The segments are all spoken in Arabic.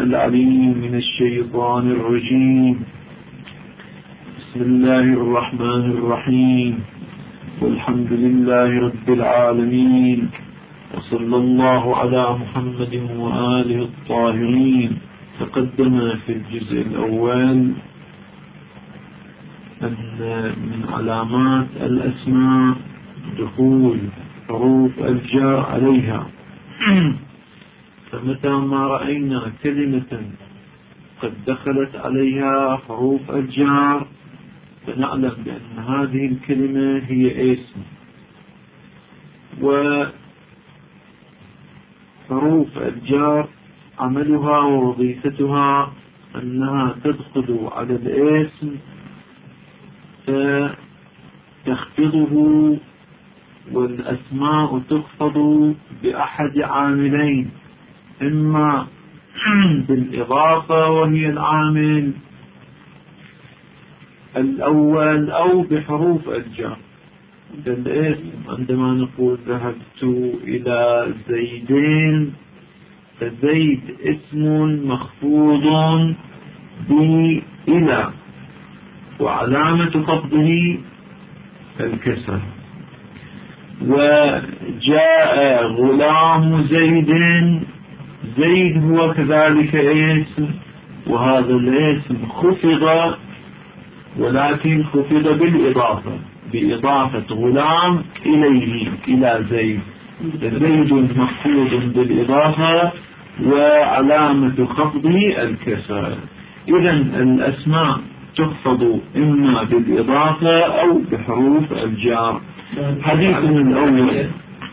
العليم من الشيطان الرجيم. بسم الله الرحمن الرحيم، والحمد لله رب العالمين، وصلى الله على محمد وآله الطاهرين. تقدم في الجزء الأول أن من علامات الأسماء دخول حروف الجار عليها، فمتى ما رأينا كلمة قد دخلت عليها حروف الجار فنعلم بأن هذه الكلمة هي اسم. وحروف الجار عملها ووظيفتها أنها تدخل على الاسم فتخفضه، والأسماء تخفض بأحد عاملين، إما بالإضافة وهي العامل الأول أو بحروف الجر. الاسم عندما نقول ذهبت إلى زيدين، فزيد اسم مخفوض بإلى، وعلامة خفضه الكسر. وجاء غلام زيد، زيد هو كذلك اسم، وهذا الاسم خفض، ولكن خفض بالإضافة، بإضافة غلام إليه إلى زيد، زيد مخفوض بالإضافة وعلامة خفضه الكسر. إذن الأسماء تخفض إما بالإضافة أو بحروف الجار. حديثنا الأول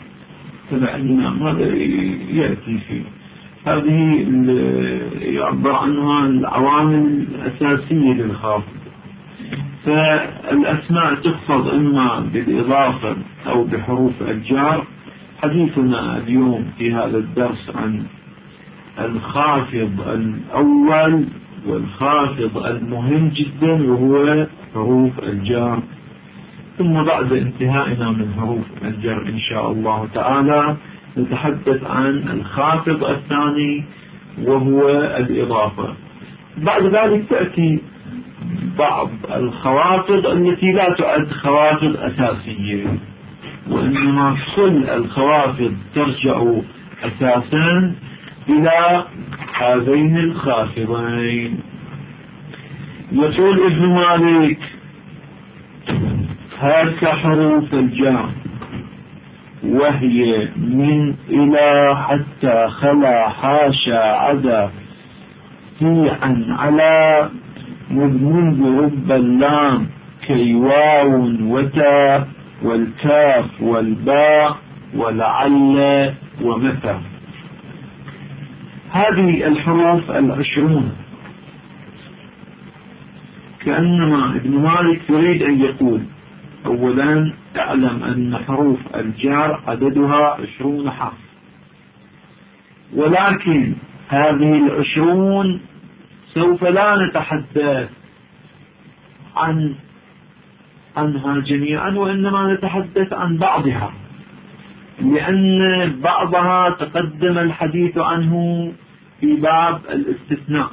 هذا يأتي فيه، هذه يعبر عنها العوامل الأساسية للخافض. فالأسماء تخفض إما بالإضافة أو بحروف الجار. حديثنا اليوم في هذا الدرس عن الخافض الأول والخافض المهم جدا، وهو حروف الجار. ثم بعد انتهائنا من حروف الجر إن شاء الله تعالى نتحدث عن الخافض الثاني وهو الإضافة. بعد ذلك تأتي بعض الخوافض التي لا تعد خوافض أساسية، وإنما كل الخوافض ترجع أساسا إلى هذين الخافضين. يقول ابن مالك: هاك حروف الجار وهي من إلى حتى خلا حاشا عدا في عن على منذ رب اللام كي واو وتا والكاف والباء ولعل ومتى. هذه الحروف 20 كأنما ابن مالك يريد أن يقول: أولا اعلم أن حروف الجار عددها 20 حرف، ولكن هذه 20 سوف لا نتحدث عنها جميعا، وإنما نتحدث عن بعضها، لأن بعضها تقدم الحديث عنه في باب الاستثناء،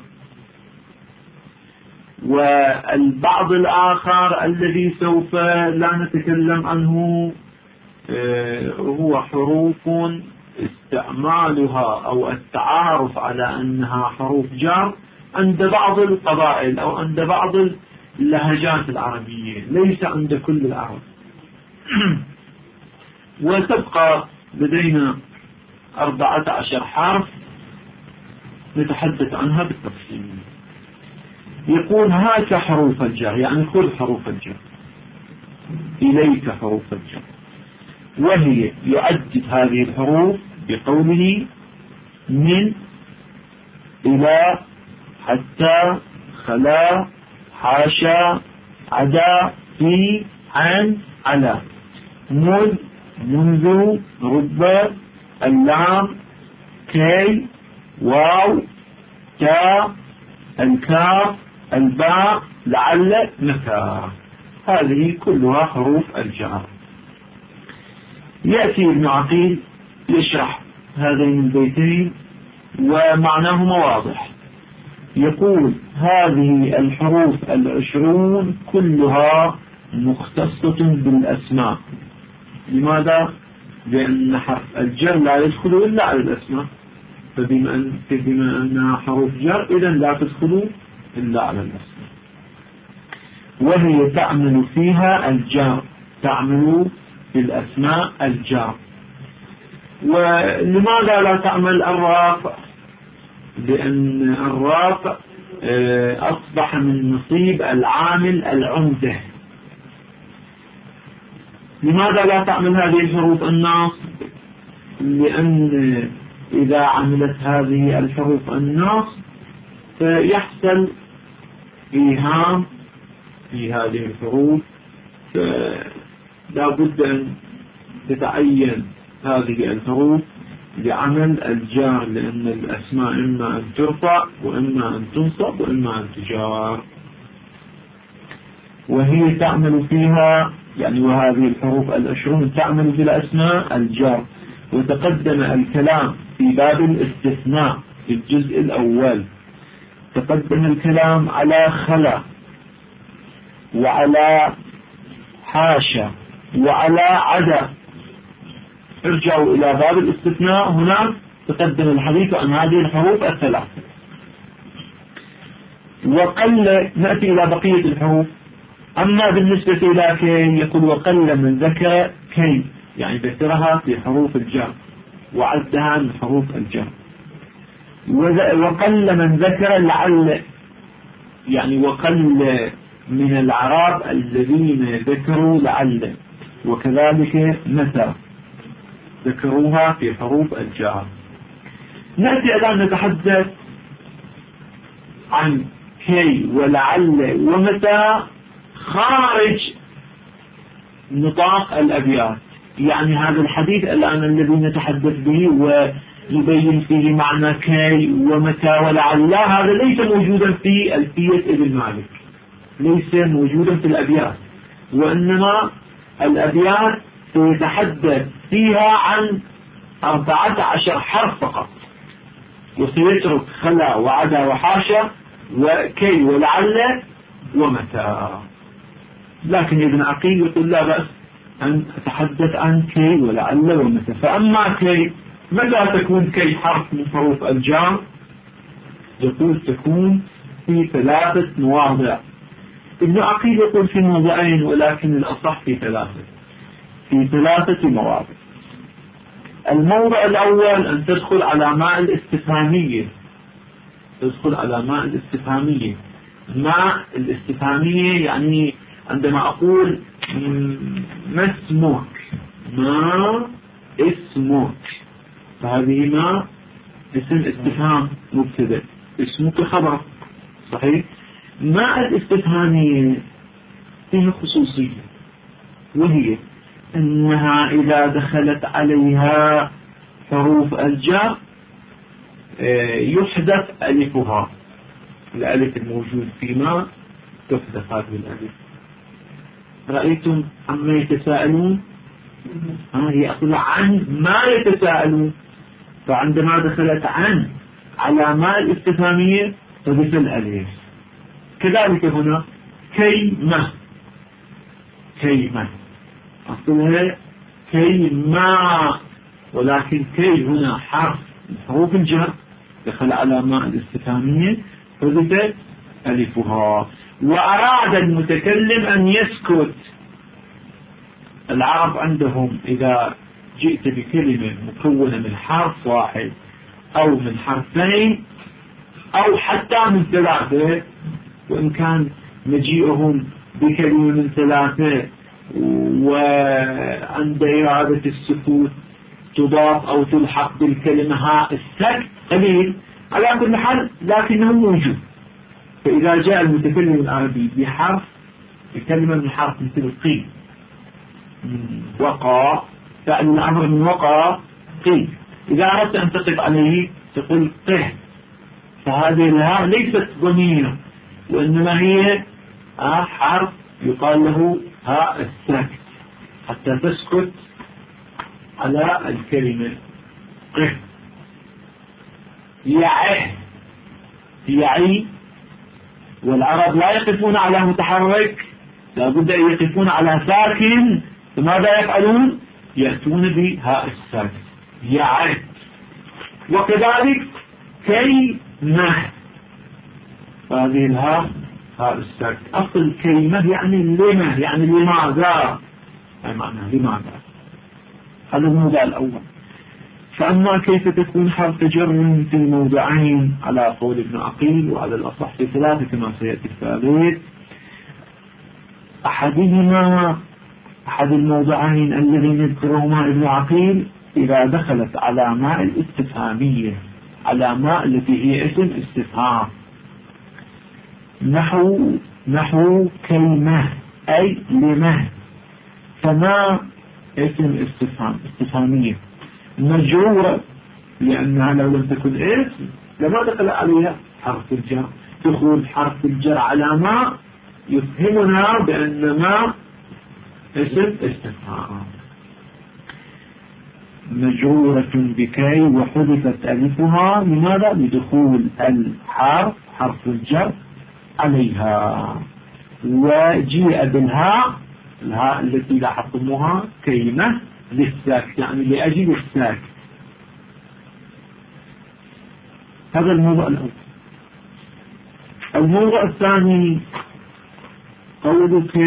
والبعض الآخر الذي سوف لا نتكلم عنه هو حروف استعمالها أو التعارف على أنها حروف جر عند بعض القبائل أو عند بعض اللهجات العربية، ليس عند كل العرب. وتبقى لدينا 14 حرف نتحدث عنها بالتفصيل. يقول: هاك حروف الجر، يعني خذ حروف الجر، إليك حروف الجر، وهي يعدد هذه الحروف بقوله من إلى حتى خلا حاشا عدا في عن على منذ رب اللام كي واو تا الكاف الباء لعل متى. هذه كلها حروف الجر. يأتي ابن عقيل يشرح هذين البيتين ومعناهما واضح، يقول هذه الحروف 20 كلها مختصة بالأسماء. لماذا؟ لأن حرف الجر لا يدخل إلا على الأسماء، فبما أنها حروف جر إذن لا تدخل إلا على الأسماء. وهي تعمل فيها الجار، تعمل في الأسماء الجار. ولماذا لا تعمل الرافع؟ لأن الرافع أصبح من نصيب العامل العمدة. لماذا لا تعمل هذه الحروف الناصب؟ لأن إذا عملت هذه الحروف الناصب فيحصل إيهام في هذه الحروف، فلا بد أن تتعين هذه الحروف لعمل الجار، لأن الأسماء إما أن ترفع وإما أن تنصب وإما أن تجار. وهي تعمل فيها يعني وهذه الحروف 20 تعمل في الأسماء الجار. وتقدم الكلام في باب الاستثناء في الجزء الأول، تقدم الكلام على خلا وعلى حاشا وعلى عدا. ارجعوا إلى باب الاستثناء، هنا تقدم الحديث عن هذه الحروف الثلاث. وقل نأتي إلى بقية الحروف. أما بالنسبة إلى كي يقول وقل من ذكر كي، يعني ذكرها في حروف الجر وعدها من حروف الجر. وقل من ذكر لعل، يعني وقل من العرب الذين ذكروا لعل، وكذلك متى ذكروها في حروف الجر. نأتي الآن نتحدث عن كي ولعل ومتى خارج نطاق الأبيات. يعني هذا الحديث الآن الذي نتحدث به ويبين فيه معنى كي ومتى ولعل، هذا ليس موجودا في ألفية ابن مالك، ليس موجودا في الأبيات، وإنما الأبيات سيتحدث فيها عن 14 حرف فقط، وسيترك خلا وعدا وحاشا وكي ولعل ومتى. لكن ابن عقيل يقول لا بأس أن أتحدث عن كي ولعل ومتى. فأما كي، متى تكون كي حرف من حروف الجار؟ يقول تكون في 3 مواضع. ابن عقيل يقول في موضعين، ولكن الأصح في 3 مواضع. الموضع الأول أن تدخل على ماء الاستفهامية، تدخل على ماء الاستفهامية. ماء الاستفهامية يعني عندما أقول ما اسمك، ما اسمك، فهذه ما اسم استفهام مبتدأ، اسمك خبر، صحيح. ماء الاستفهامية فيها خصوصية، وهي أنها إذا دخلت عليها حروف الجر يحذف ألفها. الألف الموجود في ما تحذف هذه الألف. رأيتم عما يتساءلون؟ هي أصلا عن ما يتساءلون، فعندما دخلت عن على ما الاستفهامية حذف الألف. كذلك هنا كيما، كيما أصلها كيما، ولكن كي هنا حرف من حروف الجر دخل على ما الاستفهامية حذف ألفها. وأراد المتكلم أن يسكت. العرب عندهم إذا جئت بكلمة مكونة من حرف واحد أو من حرفين أو حتى من 3، وإن كان مجيئهم بكلمة من 3 وعند إرادة السكوت تضاف أو تلحق بالكلمة هاء السكت قليل، على كل حال لكنه موجود. فإذا جاء المتكلم العربي بحرف، بكلمة من حرف مثل قي، وقع، فعل الأمر من وقع قي، إذا أردت أن تقف عليه تقول قه، فهذه الهاء ليست ضمير، وإنما هي حرف يقال له هاء الساكت حتى تسكت على الكلمة. قه، يعه، يعي، والعرب لا يقفون على متحرك، لابد أن يقفون على ساكن، فماذا يفعلون؟ يأتون بهاء الساكن يعي. وكذلك كيمة، هذه الهاء هاء الساكن، أصل كيمة يعني لما، يعني لماذا، أي معنى لماذا. هذا الموضع الأول. فأما كيف تكون حرف جر في الموضعين على قول ابن عقيل، وعلى الأصح في ثلاثة كما سيأتي الثالث. أحد الموضعين الذين يذكرهما ابن عقيل إذا دخلت على ماء الاستفهامية، على ماء التي هي اسم استفهام، نحو كلمة أي لمه، فما اسم استفهامية مجرورة، لأنها لو لم تكن اسم لما دخل عليها حرف الجر. دخول حرف الجر على ما يفهمنا بأن ما اسم استفهام. مجرورة بكي وحذفت ألفها، لماذا؟ لدخول الحرف حرف الجر عليها. وجيء بالهاء، الهاء التي لاحظتموها كلمة للساك، يعني لأجل الساك. هذا الموضوع الأول. الموضوع الثاني قولك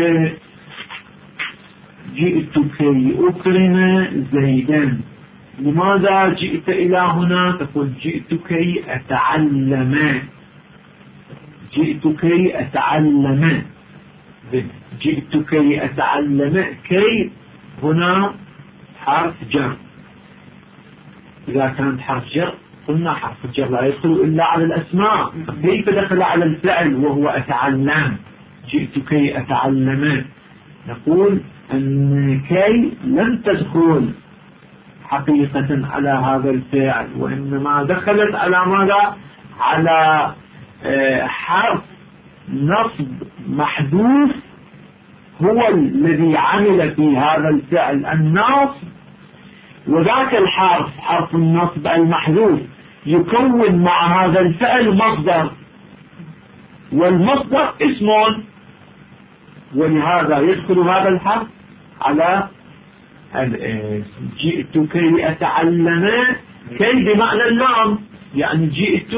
جئت كي أكرم زيدا. لماذا جئت إلى هنا؟ تقول جئت كي أتعلم، جئت كي أتعلم، جئت كي أتعلم. كي هنا حرف جر، إذا كان حرف جر قلنا حرف الجر لا يدخل إلا على الأسماء، كيف دخل على الفعل وهو أتعلم؟ جئت كي أتعلم. نقول أن كي لم تدخل حقيقة على هذا الفعل، وإنما دخلت على ماذا؟ على حرف نصب محذوف هو الذي عمل في هذا الفعل النصب، وذاك الحرف حرف النصب المحذوف يكون مع هذا الفعل مصدر، والمصدر اسم، ولهذا يدخل هذا الحرف على الاسم. جئت كي أتعلم، كي بمعنى اللام، يعني جئت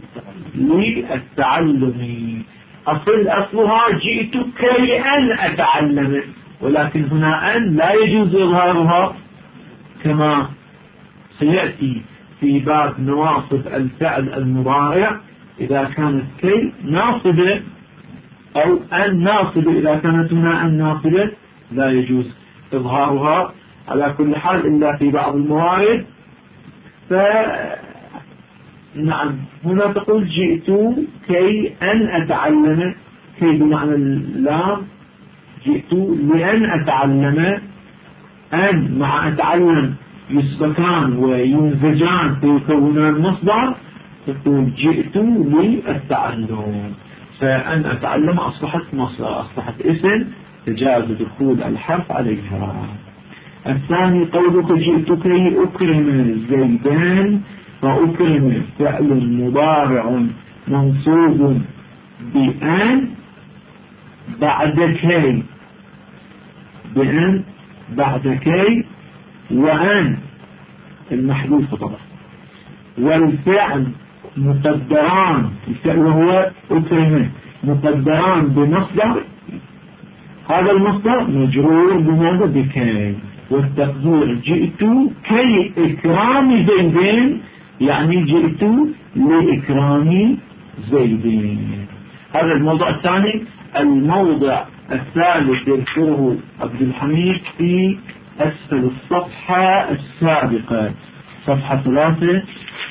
للتعلم. أصلها جئت كي أن أتعلم، ولكن هنا أن لا يجوز إظهارها كما سيأتي في باب نواصب الفعل المضارع. إذا كانت كي ناصبة أو أن ناصبة، إذا كانت هنا أن ناصبة لا يجوز إظهارها على كل حال إلا في بعض الموارد. نعم، هنا تقول جئت كي أن أتعلم، كي بمعنى اللام، جئت لأن أتعلم. أن مع أتعلم يسبقان وينزجان فيكونان مصدر، تقول جئت للتعلم، فأن أتعلم أصبحت مصدر، أصبحت اسم تجاوز دخول الحرف عليها. الثاني قولك جئت كي أكرم زيدان، فأكرم فعل مضارع منصوب بأن بعد كي، بأن بعد كي، وأن المحذوف طبعا، والفعل مقدران، الفعل هو أكرم مقدران بمصدر، هذا المصدر مجرور بماذا؟ بكي. والتقدير جئت كي إكرام زيدين، يعني جئت لإكرام زيدين. هذا الموضوع الثاني. الموضع الثالث يذكره عبد الحميد في أسفل الصفحة السابقة، صفحة 3.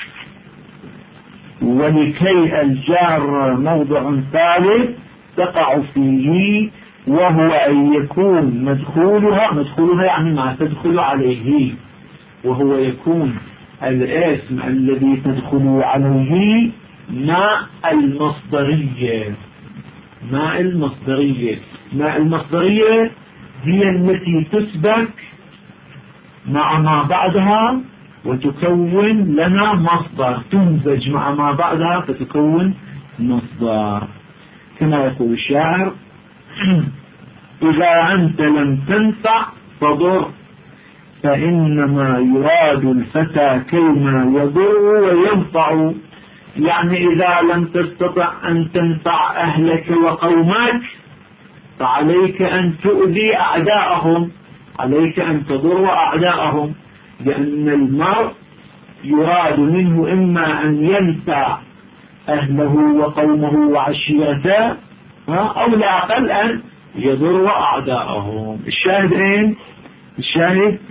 ولكي الجار موضع ثالث تقع فيه، وهو أن يكون مدخولها يعني ما تدخل عليه، وهو يكون الاسم الذي تدخل عليه ماء المصدرية. ماء المصدرية هي التي تسبك مع ما بعدها وتكون لنا مصدر، تمزج مع ما بعدها فتكون مصدر، كما يقول الشاعر: إذا أنت لم تنفع فضر، فإنما يراد الفتى كيما يضر وينفع. يعني إذا لم تستطع أن تنفع أهلك وقومك فعليك أن تؤذي أعداءهم، عليك أن تضر أعداءهم، لأن المرء يراد منه إما أن ينفع أهله وقومه وعشيرته، أو لا أقل أن يضر أعداءهم. الشاهد إيه؟ الشاهد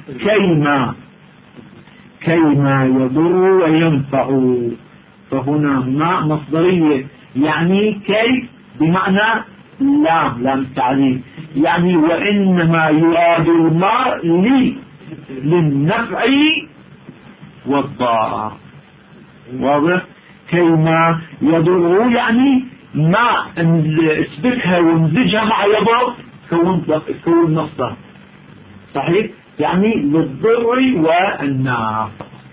كيما يضر وينفع. فهنا ما مصدرية، يعني كي بمعنى لام التعليل، يعني وإنما يراد المرء للنفع والضرر. واضح؟ كيما يضر يعني ما اسبكها وانزجها مع يضر كون مصدر صحيح، يعني للضر والنفع.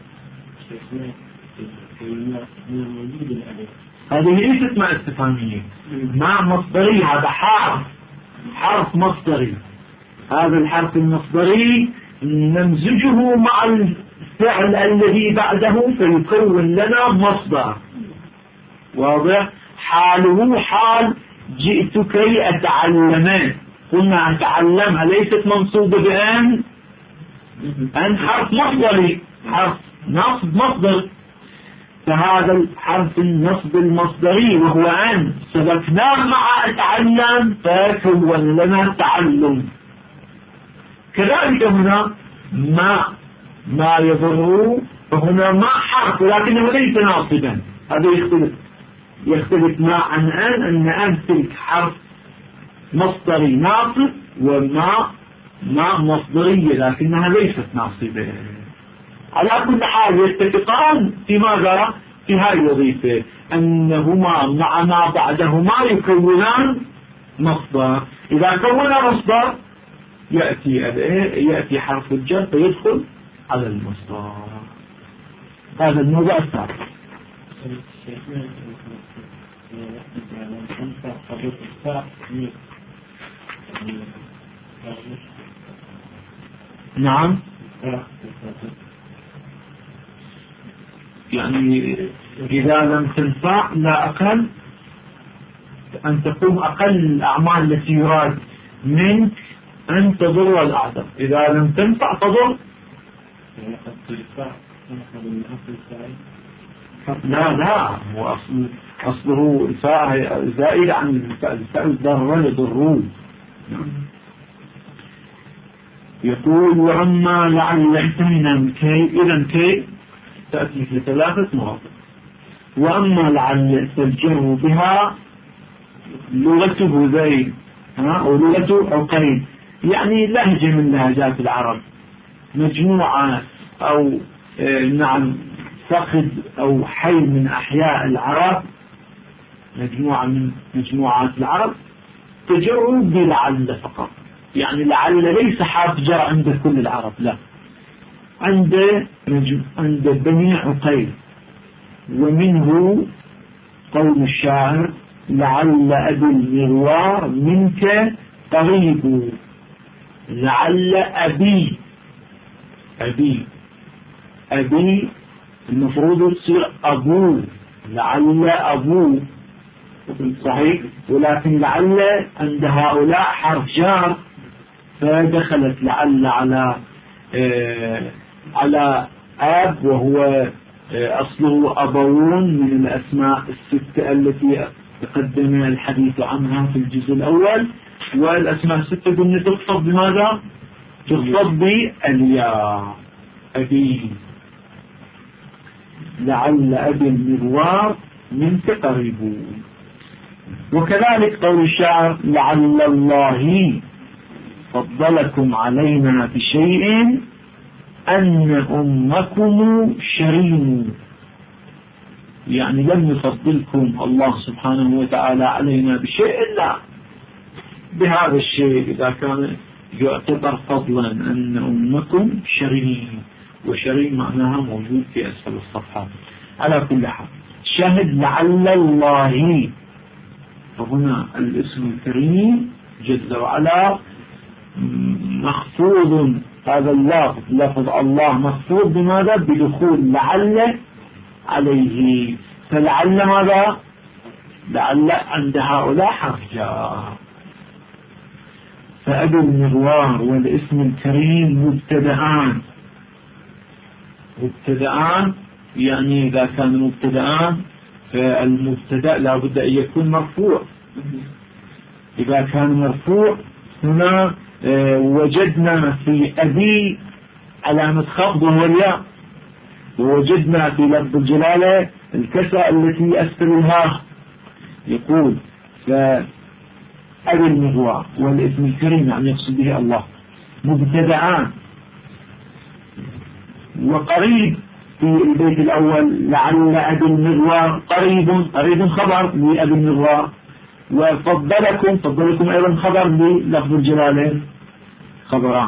هذه ليست مع استفهامية، مع مصدري. هذا حرف مصدري، هذا الحرف المصدري نمزجه مع الفعل الذي بعده فيكون لنا مصدر. واضح؟ حاله حال جئت كي أتعلم، قلنا أتعلمها ليست منصوبة بأن حرف مصدري، حرف نصب مصدر، فهذا الحرف النصب المصدري وهو أن سبقناه مع أتعلم فكون لنا تعلم. كذلك هنا ما يضره، فهنا ما حرف ولكنه ليس ناصبا، هذا يختلف ما عن أن تلك حرف مصدري ناصب، وما مصدرية لكنها ليست ناصبة. على كل حال يتفقان في ماذا؟ في هذه الوظيفة، أنهما مع ما بعدهما يكونان مصدر. إذا كونا مصدر يأتي حرف الجر فيدخل على المصدر. هذا الموضوع الثالث. نعم، يعني إذا لم تنفع لا أقل أن تقوم أقل الأعمال التي يراد منك أن تضر الأعداء. إذا لم تنفع تضر، لا هو أصله الفاء زائد عن الفاء الضر يضرون. يقول: وأما لعل احتمنا كي، إذن كي تأتي في 3 مواضع. وأما لعل تلجأ بها لغته زي أو لغته عقيد، يعني لهجة من لهجات العرب، مجموعة أو نعم فقد أو حي من أحياء العرب، مجموعة من مجموعات العرب تجر بلعل فقط. يعني لعل ليس حرف جر عند كل العرب، لا، عند بني عقيل. ومنه قول الشاعر: لعل أبي المروار منك قريب. لعل أبي المفروض تصير أبوه، لعل أبوه صحيح، ولكن لعل عند هؤلاء حرف جار فدخلت لعل على أب، وهو أصله أبوون من الأسماء 6 التي تقدم الحديث عنها في الجزء الأول. والأسماء 6 قلنا تخطب بماذا؟ تخطب بالياء. أبي، لعل أبي المروار منك قريب. وكذلك قول الشاعر: لعل الله فضلكم علينا بشيء أن أمكم شرين. يعني لم يفضلكم الله سبحانه وتعالى علينا بشيء إلا بهذا الشيء، إذا كان يعتبر فضلا أن أمكم شرين، وشرين معناها موجود في أسفل الصفحة. على كل حال الشاهد لعل الله. فهنا الاسم الكريم جل وعلا مخفوض، هذا اللفظ لفظ الله مخفوض بماذا؟ بدخول لعل عليه. فلعل ماذا؟ لعل عند هؤلاء حرف جر. فأبي المغوار والاسم الكريم مبتدآن. مبتدآن يعني إذا كان مبتدآن فالمبتدأ لا بد أن يكون مرفوع. إذا كان مرفوع هنا وجدنا في أبي علامة خفض وهو الياء، ووجدنا في لفظ الجلالة الكسرة التي أسفل الهاء. يقول فأبي المغوار والاسم الكريم يعني يقصد به الله مبتدآن. وقريب في البيت الأول لعل أبي المغوار قريب خبر لأبي المغوار، وفضلكم أيضا خبر للفظ الجلالة خبران.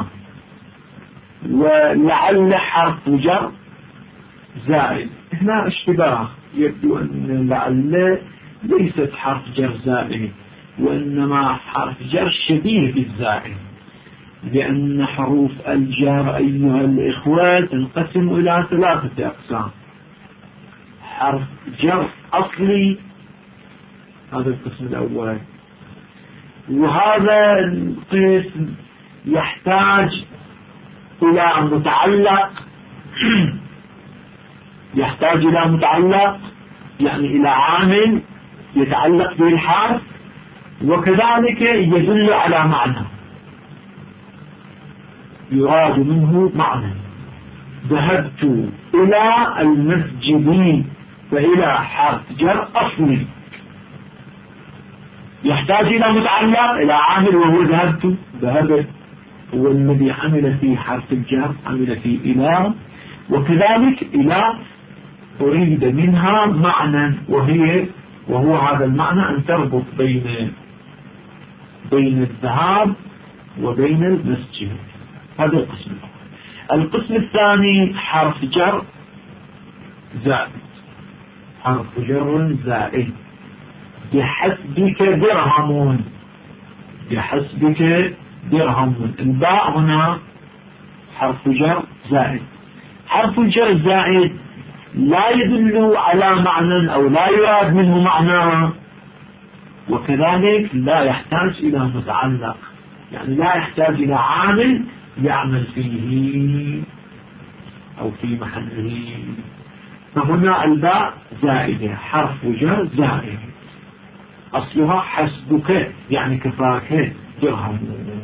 ولعل حرف جر زائد. هنا اشتباه، يبدو أن لعل ليست حرف جر زائد، وإنما حرف جر شبيه بالزائد، لأن حروف الجر أيها الإخوة تنقسم إلى 3 أقسام. حرف جر أصلي، هذا القسم الأول، وهذا القسم يحتاج إلى متعلق يحتاج إلى متعلق يعني إلى عامل يتعلق به الحرف، وكذلك يدل على معنى يراد منه معنى. ذهبت إلى المسجد، فإلى حرف جر أصلي يحتاج إلى متعلق إلى عامل وهو ذهبت هو الذي عمل في حرف الجر، عمل في إلى، وكذلك إلى أريد منها معنى وهو هذا المعنى أن تربط بين الذهاب وبين المسجد. هذا القسم الأول. القسم الثاني حرف جر زائد. حرف جر زائد بحسبك درهم. بحسبك درهم. الباء هنا حرف جر زائد. حرف الجر الزائد لا يدل على معنى أو لا يراد منه معنى، وكذلك لا يحتاج إلى متعلق، يعني لا يحتاج إلى عامل يعمل فيه أو في محله. فهنا الباء زائدة، حرف جر زائد، أصلها حسبك يعني كفاك درهم.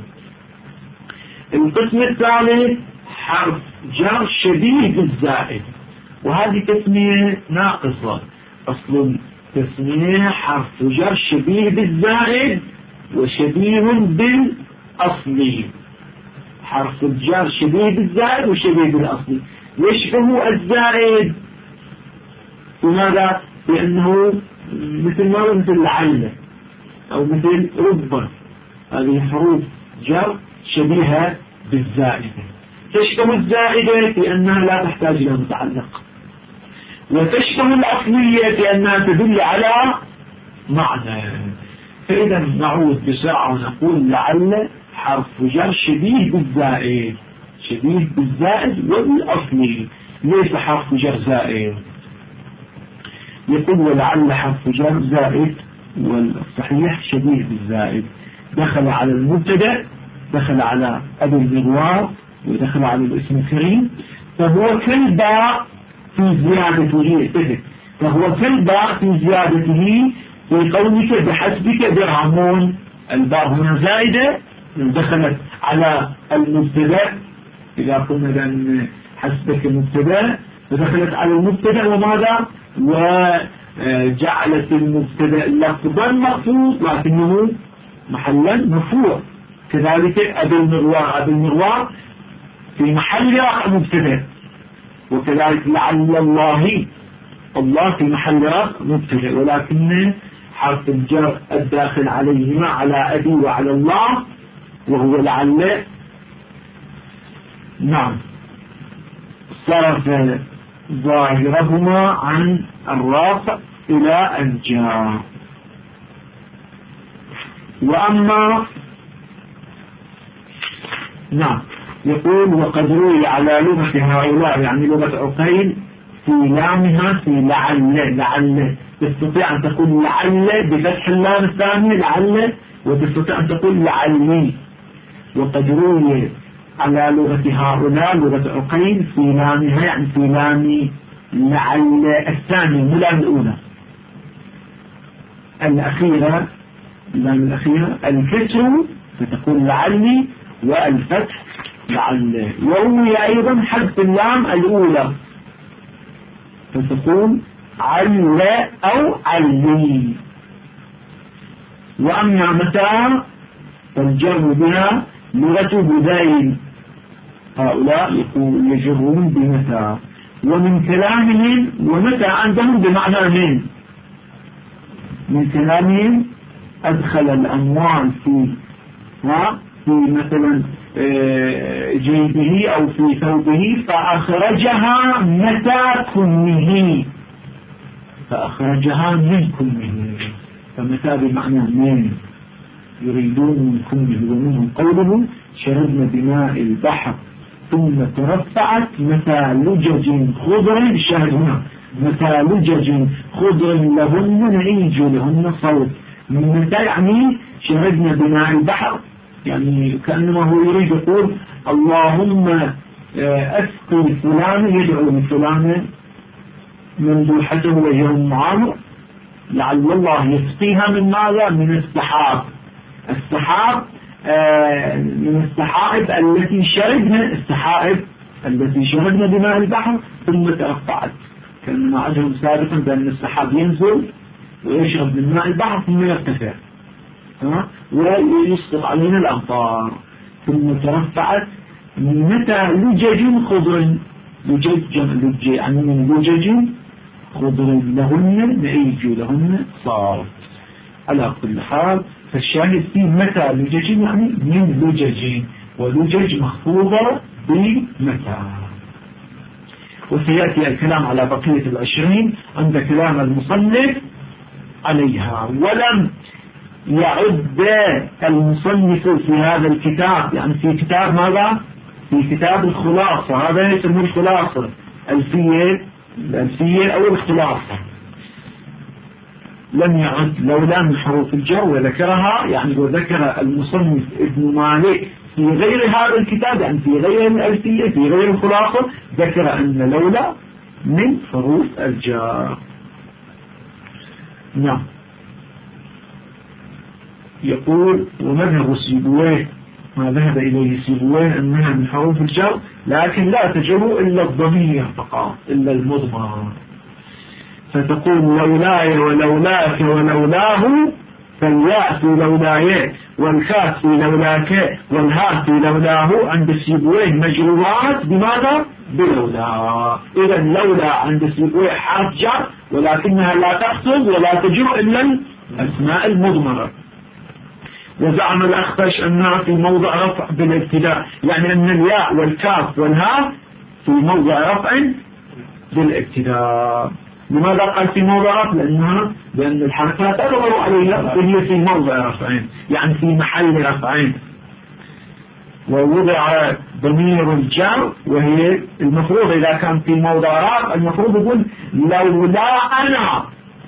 القسم الثالث حرف جر شبيه بالزائد، وهذه تسمية ناقصة. أصل تسمية حرف جر شبيه بالزائد وشبيه بالأصلي. حرف الجر شبيه بالزائد وشبيه بالأصلي. يشبه الزائد لماذا؟ لأنه مثل لعل أو مثل ربما، هذه حروف جر شبيهة بالزائدة. تشبه الزائدة لأنها لا تحتاج إلى متعلق، وتشبه الأصلية لأنها تدل على معنى. فإذا نعود بسرعة ونقول لعل حرف جر شبيه بالزائد، شبيه بالزائد وبالأصلي، ليس حرف جر زائد. يقول ولعل حرف جر زائد، والصحيح شبيه بالزائد. دخل على المبتدأ، دخل على أبي المغوار، ودخل على الاسم الكريم، فهو كالباء في زيادته. فهو كالباء في زيادته في قولك بحسبك درهمون. الباء هنا زائدة دخلت على المبتدأ، إذا قلنا بأن حسبك مبتدأ فدخلت على المبتدأ وماذا؟ وجعلت المبتدأ لفظا مخفوض لكنه محلا مرفوع. كذلك أبي المغوار في محل رفع مبتدأ، وكذلك لعل الله في محل رفع مبتدأ، ولكن حرف الجر الداخل عليهما على أبي وعلى الله وهو لعل نعم صرف ظاهرهما عن الرافع إلى الجار. وأما نعم يقول وقد روي على لغة هؤلاء يعني لغة عقيل في لامها في لعل تستطيع أن تقول لعل بفتح اللام الثانية لعل، وتستطيع أن تقول لعلي. وقد روي على لغة هؤلاء لغة عقيل في لامها يعني في لام لعل الثانية مو لام الأولى الأخيرة، اللام الأخيرة الكسر فتقول لعلي والفتح لعل. وروي أيضا حذف اللام الأولى فتقول عل أو علي. وأما متى فالجر بها لغة بدين، هؤلاء يجرون بمتى. ومن كلامهم ومتى عندهم بمعنى من كلامهم أدخل الأموال في مثلا جيبه أو في ثوبه فأخرجها متى كمه، فأخرجها من كمه، فمتى بمعنى من يريدون من كمه. ومنهم قوله شربنا بماء البحر ثم ترفعت متى لجج خضر، الشاهد هنا متى لجج خضر لهن نعيج لهن صوت. من متى يعني شربنا بماء البحر، يعني كأنما هو يريد يقول اللهم أسقي فلان، يدعو لفلان ممدوحته ويوم عامر لعل الله يسقيها من ماذا؟ من السحاب. السحاب من السحائب التي شربنا، السحائب التي شربنا بماء البحر ثم ترفعت، كما عدهم سابقا بأن السحاب ينزل ويشرب من ماء البحر ثم يرتفع ويسقط علينا الأمطار. ثم ترفعت متى لجج خضر، لجج يعني من لجج خضر لهن نعيج لهن صار. على كل حال فالشاهد في متى لجج يعني من لجج، ولجج مخفوضة بمتى. وسيأتي الكلام على بقية 20 عند كلام المصنف عليها. ولم يعد المصنف في هذا الكتاب، يعني في كتاب ماذا؟ في كتاب الخلاصة، هذا يسمى الخلاصة الألفية أو الخلاصة. لم يعد لولا من حروف الجر وذكرها، يعني وذكر المصنف ابن مالك في غير هذا الكتاب، يعني في غير الألفية في غير الخلاصة، ذكر أن لولا من حروف الجر. نعم. يقول ومذهب سيبويه ما ذهب إليه سيبويه أنها من حروف الجر، لكن لا تجر إلا الضمير فقط إلا المضمر، فتقول لولاي ولولاك ولولاه، فالياء في لولاي والكاف في لولاك والهاء في لولاه عند سيبويه مجرورات بماذا؟ بلولا. إذا لولا عند سيبويه حرف جر، ولكنها لا تقصد ولا تجر إلا الأسماء المضمرة. وزعم الأخفش أنها في موضع رفع بالابتداء، يعني أن الياء والكاف والهاء في موضع رفع بالابتداء. لماذا قال في موضع رفع؟ لأن الحركات أغلوا عليها وهي في موضع رفعين، يعني في محل رفعين. ووضع ضمير الجر، وهي المفروض إذا كان في موضع رفع المفروض يقول لولا أنا،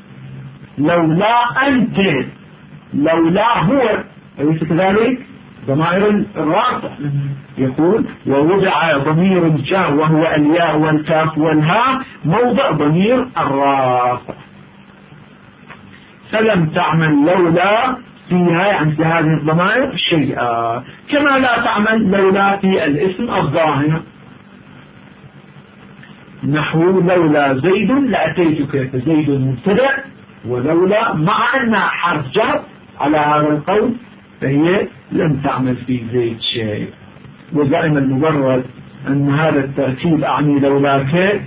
لولا أنت، لولا هو، أليس كذلك؟ ضمائر الرافع. يقول ووضع ضمير الجر وهو الياء والكاف والهاء موضع ضمير الرافع. فلم تعمل لولا فيها، يعني في هذه الضمائر شيئا، كما لا تعمل لولا في الاسم الظاهر، نحو لولا زيد لأتيتك، فزيد مبتدأ ولولا مع أنها حرف جر على هذا القول فهي لم تعمل في زيد شيء. وزعم المبرد أن هذا الترتيب أعني لولاك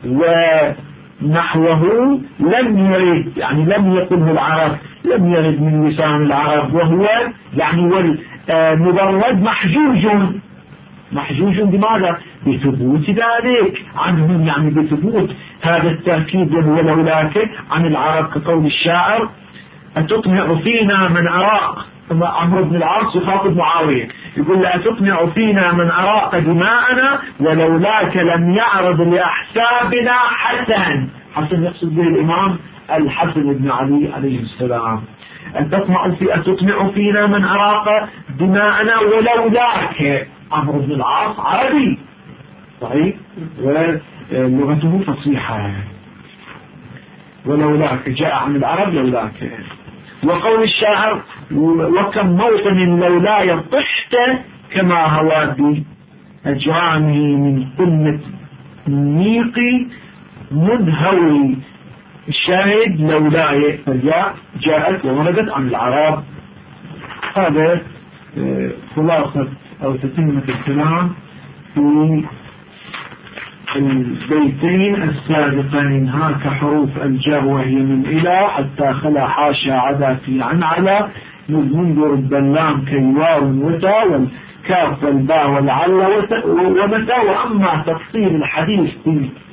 ونحوه لم يرد، يعني لم يقله العرب، لم يرد من لسان العرب، وهو يعني والمبرد محجوج بماذا؟ بثبوت ذلك عنهم، يعني بثبوت هذا التأكيد وهو لولاك عن العرب، كقول الشاعر أتطمع فينا من أراق. عمرو بن العاص يخاطب معاوية يقول له أتطمع فينا من أراق دماءنا ولولاك لم يعرض لأحسابنا حسن. حسن يقصد به الإمام الحسن بن علي عليه السلام. أتطمع فينا من أراق دماءنا ولولاك. عمرو بن العاص عربي صحيح ولغته فصيحة، ولولاك جاء عن العرب لولاك. وقول الشاعر وكم موطن لولاي طحت كما هوى بأجرامه من قمة نيقي منهوي. الشاهد لولاي فالياء جاءت ووردت عن العرب. هذا خلاصة أو تتمة الكلام في البيتين السابقين. هاك حروف الجر وهي من إلى حتى خلا حاشا عدا في عن على منذر البلام كيوار وتا والكاف والباء والعل ومتى. وأما تفصيل الحديث في